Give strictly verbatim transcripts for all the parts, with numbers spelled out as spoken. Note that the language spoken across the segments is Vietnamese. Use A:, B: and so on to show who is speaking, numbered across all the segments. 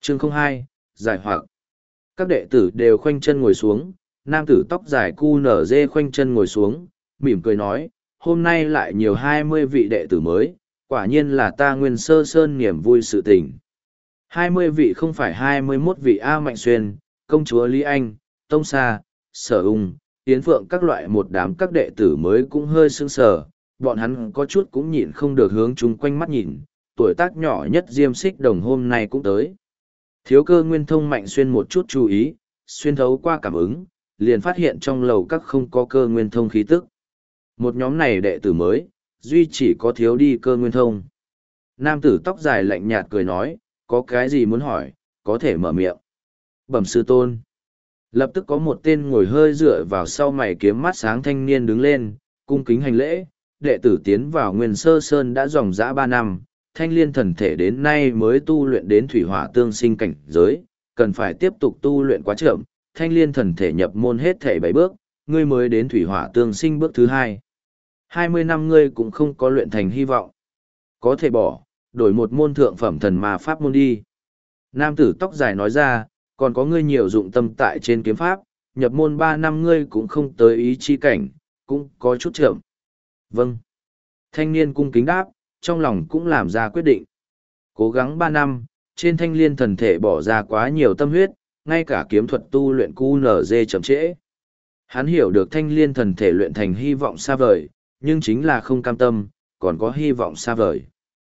A: Chương không hai, giải hoặc. Các đệ tử đều khoanh chân ngồi xuống, nam tử tóc dài cu nở dê khoanh chân ngồi xuống, mỉm cười nói, hôm nay lại nhiều hai mươi vị đệ tử mới, quả nhiên là ta Nguyên Sơ Sơn niềm vui sự tình. Hai mươi vị không phải hai mươi mốt vị A Mạnh Xuyên, công chúa Lý Anh, Tông Sa, Sở Ung, Yến Phượng các loại một đám các đệ tử mới cũng hơi sững sờ, bọn hắn có chút cũng nhịn không được hướng chung quanh mắt nhìn, tuổi tác nhỏ nhất Diêm Xích Đồng hôm nay cũng tới. Thiếu cơ Nguyên Thông Mạnh Xuyên một chút chú ý, xuyên thấu qua cảm ứng, liền phát hiện trong lầu các không có cơ Nguyên Thông khí tức. Một nhóm này đệ tử mới, duy chỉ có thiếu đi cơ Nguyên Thông. Nam tử tóc dài lạnh nhạt cười nói, có cái gì muốn hỏi, có thể mở miệng. Bẩm sư tôn. Lập tức có một tên ngồi hơi dựa vào sau mày kiếm mắt sáng thanh niên đứng lên, cung kính hành lễ, đệ tử tiến vào Nguyên Sơ Sơn đã dòng dã ba năm, thanh liên thần thể đến nay mới tu luyện đến thủy hỏa tương sinh cảnh giới, cần phải tiếp tục tu luyện quá chậm, thanh liên thần thể nhập môn hết thể bảy bước, ngươi mới đến thủy hỏa tương sinh bước thứ hai. Hai mươi năm ngươi cũng không có luyện thành hy vọng. Có thể bỏ, đổi một môn thượng phẩm thần ma pháp môn đi. Nam tử tóc dài nói ra, còn có ngươi nhiều dụng tâm tại trên kiếm pháp, nhập môn ba năm ngươi cũng không tới ý chi cảnh, cũng có chút chậm. Vâng. Thanh niên cung kính đáp, trong lòng cũng làm ra quyết định. Cố gắng ba năm, trên thanh liên thần thể bỏ ra quá nhiều tâm huyết, ngay cả kiếm thuật tu luyện cu nở dê chậm trễ. Hắn hiểu được thanh liên thần thể luyện thành hy vọng xa vời, nhưng chính là không cam tâm, còn có hy vọng xa vời.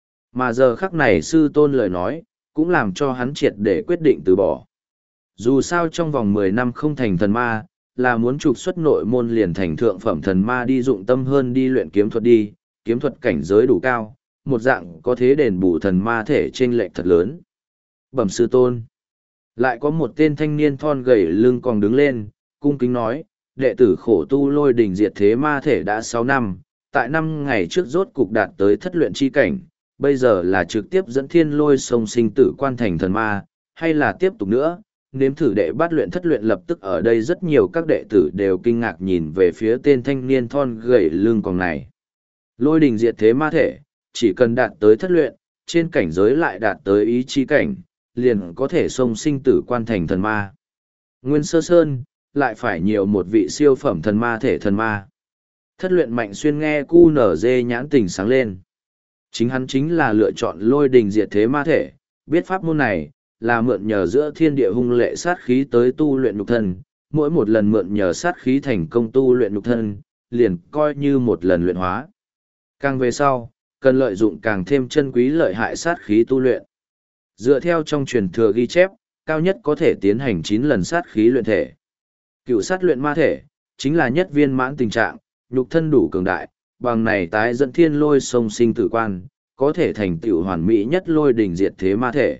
A: Mà giờ khắc này sư tôn lời nói, cũng làm cho hắn triệt để quyết định từ bỏ. Dù sao trong vòng mười năm không thành thần ma, là muốn trục xuất nội môn liền thành thượng phẩm thần ma đi dụng tâm hơn đi luyện kiếm thuật đi, kiếm thuật cảnh giới đủ cao, một dạng có thế đền bù thần ma thể chênh lệch thật lớn. Bẩm sư tôn. Lại có một tên thanh niên thon gầy lưng còn đứng lên, cung kính nói, đệ tử khổ tu lôi đỉnh diệt thế ma thể đã sáu năm, tại năm ngày trước rốt cục đạt tới thất luyện chi cảnh, bây giờ là trực tiếp dẫn thiên lôi sông sinh tử quan thành thần ma, hay là tiếp tục nữa, nếm thử đệ bát luyện thất luyện lập tức ở đây rất nhiều các đệ tử đều kinh ngạc nhìn về phía tên thanh niên thon gầy lưng còn này. Lôi đỉnh diệt thế ma thể, chỉ cần đạt tới thất luyện, trên cảnh giới lại đạt tới ý chí cảnh, liền có thể xông sinh tử quan thành thần ma. Nguyên Sơ Sơn, lại phải nhiều một vị siêu phẩm thần ma thể thần ma. Thất luyện Mạnh Xuyên nghe cu nở dê nhãn tình sáng lên. Chính hắn chính là lựa chọn lôi đình diệt thế ma thể, biết pháp môn này, là mượn nhờ giữa thiên địa hung lệ sát khí tới tu luyện nhục thân, mỗi một lần mượn nhờ sát khí thành công tu luyện nhục thân, liền coi như một lần luyện hóa. Càng về sau, cần lợi dụng càng thêm chân quý lợi hại sát khí tu luyện. Dựa theo trong truyền thừa ghi chép, cao nhất có thể tiến hành chín lần sát khí luyện thể. Cựu sát luyện ma thể, chính là nhất viên mãn tình trạng, nhục thân đủ cường đại, bằng này tái dẫn thiên lôi sông sinh tử quan, có thể thành tựu hoàn mỹ nhất lôi đỉnh diệt thế ma thể.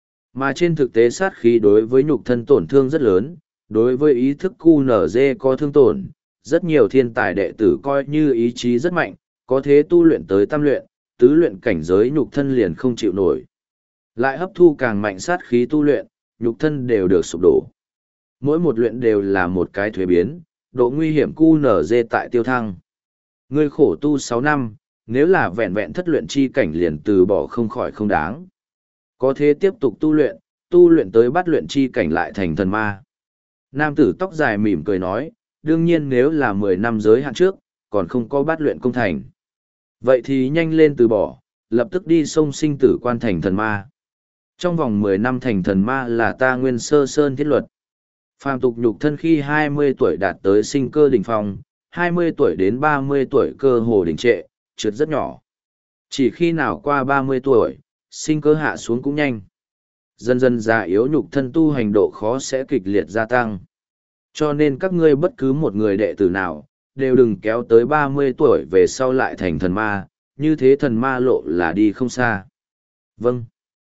A: Mà trên thực tế sát khí đối với nhục thân tổn thương rất lớn, đối với ý thức cu nở dê có thương tổn, rất nhiều thiên tài đệ tử coi như ý chí rất mạnh, có thế tu luyện tới tam luyện, tứ luyện cảnh giới nhục thân liền không chịu nổi. Lại hấp thu càng mạnh sát khí tu luyện, nhục thân đều được sụp đổ. Mỗi một luyện đều là một cái thuế biến, độ nguy hiểm cu nở dê tại tiêu thăng. Ngươi khổ tu sáu năm, nếu là vẹn vẹn thất luyện chi cảnh liền từ bỏ không khỏi không đáng. Có thế tiếp tục tu luyện, tu luyện tới bắt luyện chi cảnh lại thành thần ma. Nam tử tóc dài mỉm cười nói, đương nhiên nếu là mười năm giới hạn trước, còn không có bắt luyện công thành. Vậy thì nhanh lên từ bỏ, lập tức đi sông sinh tử quan thành thần ma. Trong vòng mười năm thành thần ma là ta Nguyên Sơ Sơn thiết luật. Phàm tục nhục thân khi hai mươi tuổi đạt tới sinh cơ đỉnh phong, hai mươi tuổi đến ba mươi tuổi cơ hồ đỉnh trệ, trượt rất nhỏ. Chỉ khi nào qua ba mươi tuổi, sinh cơ hạ xuống cũng nhanh. Dần dần già yếu nhục thân tu hành độ khó sẽ kịch liệt gia tăng. Cho nên các ngươi bất cứ một người đệ tử nào, đều đừng kéo tới ba mươi tuổi về sau lại thành thần ma, như thế thần ma lộ là đi không xa. Vâng.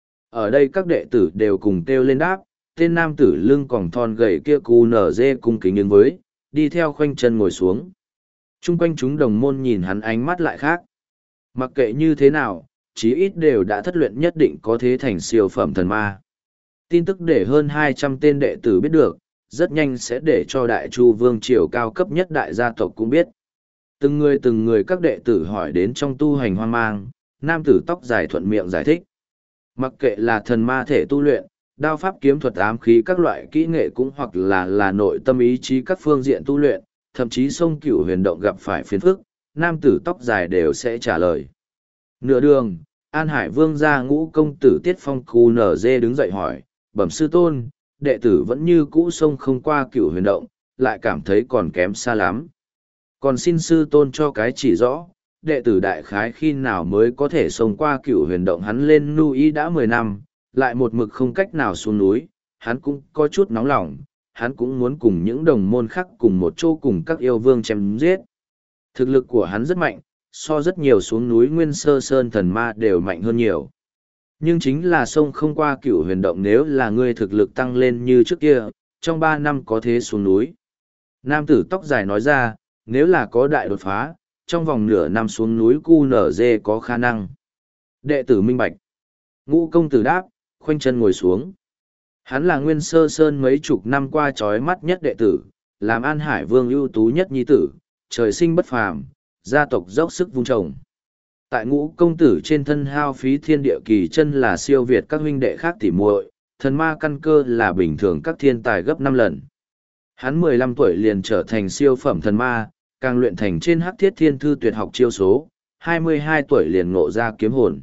A: Ở đây các đệ tử đều cùng kêu lên đáp, tên nam tử lưng còng thon gầy kia cu nở dê cung kính ứng với, đi theo khoanh chân ngồi xuống. Trung quanh chúng đồng môn nhìn hắn ánh mắt lại khác. Mặc kệ như thế nào, chí ít đều đã thất luyện nhất định có thế thành siêu phẩm thần ma. Tin tức để hơn hai trăm tên đệ tử biết được, rất nhanh sẽ để cho đại chu vương triều cao cấp nhất đại gia tộc cũng biết. Từng người từng người các đệ tử hỏi đến trong tu hành hoang mang, nam tử tóc dài thuận miệng giải thích. Mặc kệ là thần ma thể tu luyện, đao pháp kiếm thuật ám khí các loại kỹ nghệ cũng hoặc là là nội tâm ý chí các phương diện tu luyện, thậm chí sông Cửu Huyền Động gặp phải phiền phức, nam tử tóc dài đều sẽ trả lời. Nửa đường, An Hải Vương gia Ngũ công tử Tiết Phong Cù nở dê đứng dậy hỏi, bẩm sư tôn, đệ tử vẫn như cũ sông không qua Cửu Huyền Động, lại cảm thấy còn kém xa lắm. Còn xin sư tôn cho cái chỉ rõ, đệ tử đại khái khi nào mới có thể sông qua Cửu Huyền Động. Hắn lên núi đã mười năm, lại một mực không cách nào xuống núi, hắn cũng có chút nóng lòng, hắn cũng muốn cùng những đồng môn khác cùng một chỗ cùng các yêu vương chém giết. Thực lực của hắn rất mạnh, so rất nhiều xuống núi Nguyên Sơ Sơn thần ma đều mạnh hơn nhiều. Nhưng chính là sông không qua Cửu Huyền Động, nếu là ngươi thực lực tăng lên như trước kia, trong ba năm có thể xuống núi. Nam tử tóc dài nói ra, nếu là có đại đột phá, trong vòng nửa năm xuống núi cu nở dê có khả năng. Đệ tử minh bạch. Ngũ công tử đáp, khoanh chân ngồi xuống. Hắn là Nguyên Sơ Sơn mấy chục năm qua trói mắt nhất đệ tử, làm An Hải Vương ưu tú nhất nhi tử, trời sinh bất phàm, gia tộc dốc sức vun trồng. Tại Ngũ công tử trên thân hao phí thiên địa kỳ chân là siêu việt các huynh đệ khác tỉ muội, thần ma căn cơ là bình thường các thiên tài gấp năm lần. Hắn mười lăm tuổi liền trở thành siêu phẩm thần ma, càng luyện thành trên Hắc Thiết Thiên Thư tuyệt học chiêu số, hai mươi hai tuổi liền ngộ ra kiếm hồn.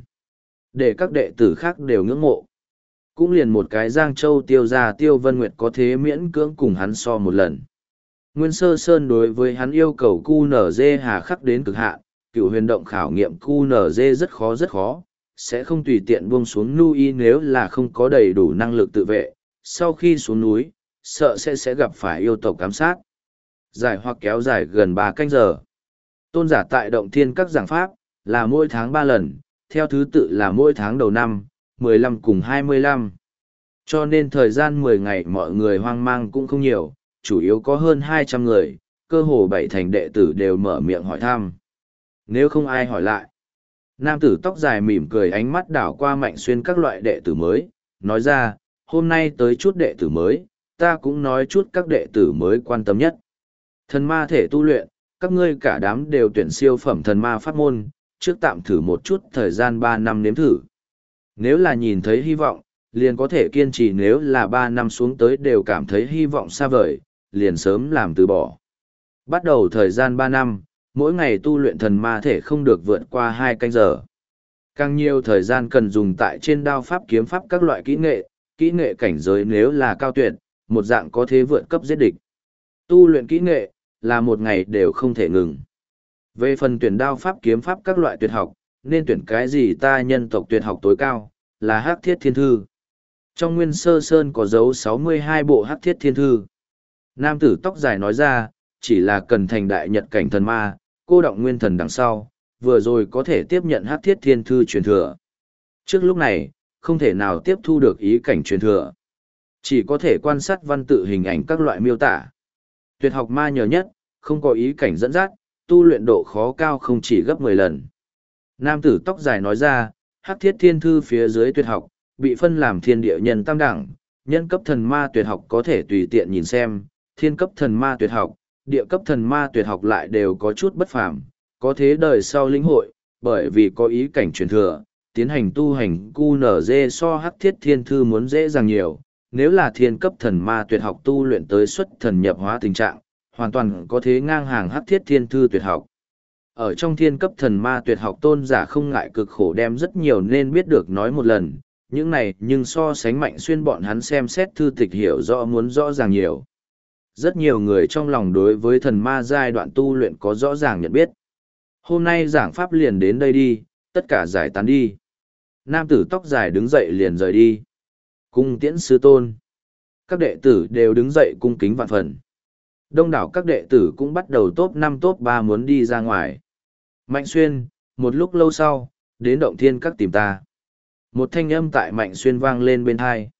A: Để các đệ tử khác đều ngưỡng mộ. Cũng liền một cái Giang Châu Tiêu gia Tiêu Vân Nguyệt có thế miễn cưỡng cùng hắn so một lần. Nguyên Sơ Sơn đối với hắn yêu cầu cu nở dê hà khắc đến cực hạn, Cửu Huyền Động khảo nghiệm cu nở dê rất khó rất khó, sẽ không tùy tiện buông xuống núi nếu là không có đầy đủ năng lực tự vệ, sau khi xuống núi, sợ sẽ sẽ gặp phải yêu tộc ám sát. Giải hoặc kéo dài gần ba canh giờ. Tôn giả tại động thiên các giảng pháp, là mỗi tháng ba lần, theo thứ tự là mỗi tháng đầu năm, mười lăm cùng hai mươi lăm. Cho nên thời gian mười ngày mọi người hoang mang cũng không nhiều, chủ yếu có hơn hai trăm người, cơ hồ bảy thành đệ tử đều mở miệng hỏi thăm. Nếu không ai hỏi lại, nam tử tóc dài mỉm cười ánh mắt đảo qua Mạnh Xuyên các loại đệ tử mới, nói ra, hôm nay tới chút đệ tử mới, ta cũng nói chút các đệ tử mới quan tâm nhất. Thần ma thể tu luyện, các ngươi cả đám đều tuyển siêu phẩm thần ma pháp môn, trước tạm thử một chút thời gian ba năm nếm thử. Nếu là nhìn thấy hy vọng, liền có thể kiên trì, nếu là ba năm xuống tới đều cảm thấy hy vọng xa vời, liền sớm làm từ bỏ. Bắt đầu thời gian ba năm, mỗi ngày tu luyện thần ma thể không được vượt qua hai canh giờ. Càng nhiều thời gian cần dùng tại trên đao pháp kiếm pháp các loại kỹ nghệ, kỹ nghệ cảnh giới nếu là cao tuyệt, một dạng có thể vượt cấp giết địch. Tu luyện kỹ nghệ, là một ngày đều không thể ngừng. Về phần tuyển đao pháp kiếm pháp các loại tuyệt học, nên tuyển cái gì ta nhân tộc tuyệt học tối cao, là Hắc Thiết Thiên Thư. Trong Nguyên Sơ Sơn có dấu sáu mươi hai bộ Hắc Thiết Thiên Thư. Nam tử tóc dài nói ra, chỉ là cần thành đại nhật cảnh thần ma, cô động nguyên thần đằng sau, vừa rồi có thể tiếp nhận Hắc Thiết Thiên Thư truyền thừa. Trước lúc này, không thể nào tiếp thu được ý cảnh truyền thừa. Chỉ có thể quan sát văn tự hình ảnh các loại miêu tả. Tuyệt học ma nhờ nhất, không có ý cảnh dẫn dắt, tu luyện độ khó cao không chỉ gấp mười lần. Nam tử tóc dài nói ra, Hắc Thiết Thiên Thư phía dưới tuyệt học, bị phân làm thiên địa nhân tam đẳng, nhân cấp thần ma tuyệt học có thể tùy tiện nhìn xem, thiên cấp thần ma tuyệt học, địa cấp thần ma tuyệt học lại đều có chút bất phàm, có thế đời sau lĩnh hội, bởi vì có ý cảnh truyền thừa, tiến hành tu hành cu nở dê so Hắc Thiết Thiên Thư muốn dễ dàng nhiều. Nếu là thiên cấp thần ma tuyệt học tu luyện tới xuất thần nhập hóa tình trạng, hoàn toàn có thế ngang hàng Hắc Thiết Thiên Thư tuyệt học. Ở trong thiên cấp thần ma tuyệt học tôn giả không ngại cực khổ đem rất nhiều nên biết được nói một lần, những này nhưng so sánh Mạnh Xuyên bọn hắn xem xét thư tịch hiểu rõ muốn rõ ràng nhiều. Rất nhiều người trong lòng đối với thần ma giai đoạn tu luyện có rõ ràng nhận biết. Hôm nay giảng pháp liền đến đây đi, tất cả giải tán đi. Nam tử tóc dài đứng dậy liền rời đi. Cung tiễn sư tôn. Các đệ tử đều đứng dậy cung kính vạn phần. Đông đảo các đệ tử cũng bắt đầu top năm top ba muốn đi ra ngoài. Mạnh Xuyên, một lúc lâu sau, đến động thiên các tìm ta. Một thanh âm tại Mạnh Xuyên vang lên bên tai.